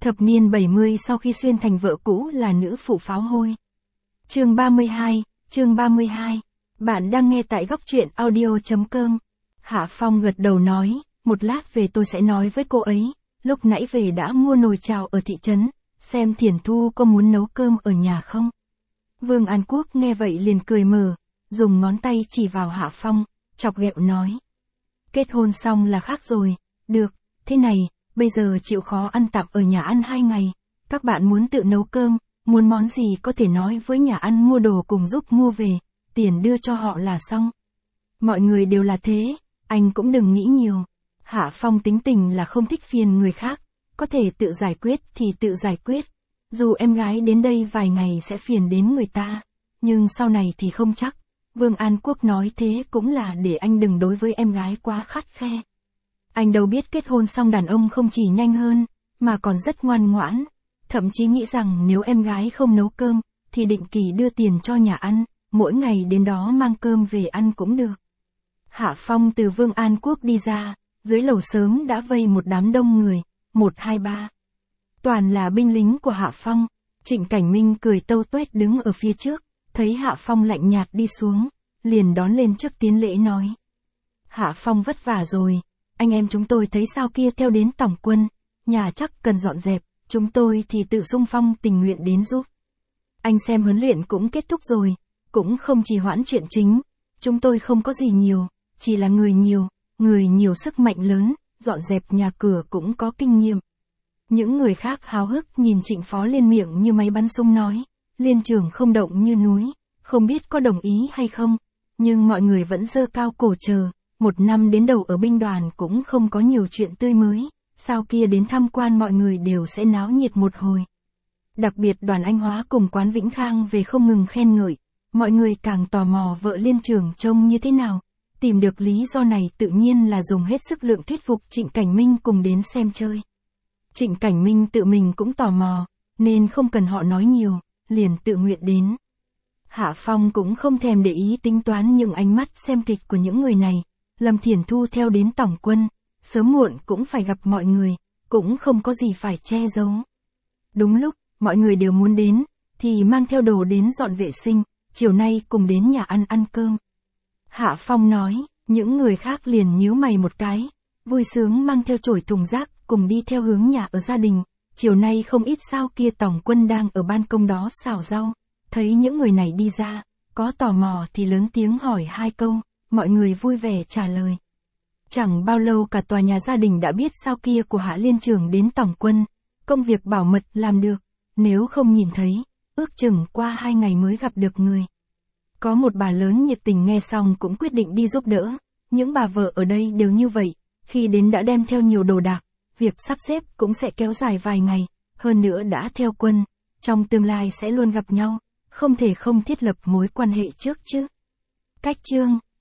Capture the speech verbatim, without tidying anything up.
Thập niên bảy mươi sau khi xuyên thành vợ cũ là nữ phụ pháo hôi. Chương ba mươi hai, chương ba mươi hai. Bạn đang nghe tại góc truyện audio chấm com. Hạ Phong gật đầu nói, một lát về tôi sẽ nói với cô ấy, lúc nãy về đã mua nồi chảo ở thị trấn, xem Thiển Thu có muốn nấu cơm ở nhà không. Vương An Quốc nghe vậy liền cười mờ, dùng ngón tay chỉ vào Hạ Phong, chọc ghẹo nói. Kết hôn xong là khác rồi, được, thế này, bây giờ chịu khó ăn tạm ở nhà ăn hai ngày, các bạn muốn tự nấu cơm, muốn món gì có thể nói với nhà ăn mua đồ cùng giúp mua về, tiền đưa cho họ là xong. Mọi người đều là thế, anh cũng đừng nghĩ nhiều. Hạ Phong tính tình là không thích phiền người khác, có thể tự giải quyết thì tự giải quyết. Dù em gái đến đây vài ngày sẽ phiền đến người ta, nhưng sau này thì không chắc. Vương An Quốc nói thế cũng là để anh đừng đối với em gái quá khắt khe. Anh đâu biết kết hôn xong đàn ông không chỉ nhanh hơn, mà còn rất ngoan ngoãn. Thậm chí nghĩ rằng nếu em gái không nấu cơm, thì định kỳ đưa tiền cho nhà ăn, mỗi ngày đến đó mang cơm về ăn cũng được. Hạ Phong từ Vương An Quốc đi ra, dưới lầu sớm đã vây một đám đông người, một hai ba. Toàn là binh lính của Hạ Phong. Trịnh Cảnh Minh cười tâu tuét đứng ở phía trước, thấy Hạ Phong lạnh nhạt đi xuống, liền đón lên trước tiến lễ nói. Hạ Phong vất vả rồi, anh em chúng tôi thấy sao kia theo đến tổng quân, nhà chắc cần dọn dẹp, chúng tôi thì tự xung phong tình nguyện đến giúp. Anh xem huấn luyện cũng kết thúc rồi, cũng không trì hoãn chuyện chính, chúng tôi không có gì nhiều, chỉ là người nhiều, người nhiều sức mạnh lớn, dọn dẹp nhà cửa cũng có kinh nghiệm. Những người khác háo hức nhìn Trịnh Phó Liên miệng như máy bắn súng nói, Liên trưởng không động như núi, không biết có đồng ý hay không, nhưng mọi người vẫn giơ cao cổ chờ, một năm đến đầu ở binh đoàn cũng không có nhiều chuyện tươi mới, sau kia đến tham quan mọi người đều sẽ náo nhiệt một hồi. Đặc biệt Đoàn Anh Hóa cùng Quán Vĩnh Khang về không ngừng khen ngợi, mọi người càng tò mò vợ Liên trưởng trông như thế nào, tìm được lý do này tự nhiên là dùng hết sức lượng thuyết phục Trịnh Cảnh Minh cùng đến xem chơi. Trịnh Cảnh Minh tự mình cũng tò mò, nên không cần họ nói nhiều, liền tự nguyện đến. Hạ Phong cũng không thèm để ý tính toán những ánh mắt xem kịch của những người này, Lâm Thiển Thu theo đến tổng quân, sớm muộn cũng phải gặp mọi người, cũng không có gì phải che giấu. Đúng lúc, mọi người đều muốn đến, thì mang theo đồ đến dọn vệ sinh, chiều nay cùng đến nhà ăn ăn cơm. Hạ Phong nói, những người khác liền nhíu mày một cái, vui sướng mang theo chổi thùng rác, cùng đi theo hướng nhà ở gia đình. Chiều nay không ít sao kia tổng quân đang ở ban công đó xào rau, thấy những người này đi ra, có tò mò thì lớn tiếng hỏi hai câu, mọi người vui vẻ trả lời. Chẳng bao lâu cả tòa nhà gia đình đã biết sao kia của Hạ Liên trưởng đến tổng quân, công việc bảo mật làm được, nếu không nhìn thấy, ước chừng qua hai ngày mới gặp được người. Có một bà lớn nhiệt tình nghe xong cũng quyết định đi giúp đỡ, những bà vợ ở đây đều như vậy, khi đến đã đem theo nhiều đồ đạc, việc sắp xếp cũng sẽ kéo dài vài ngày, hơn nữa đã theo quân, trong tương lai sẽ luôn gặp nhau, không thể không thiết lập mối quan hệ trước chứ. Cách chương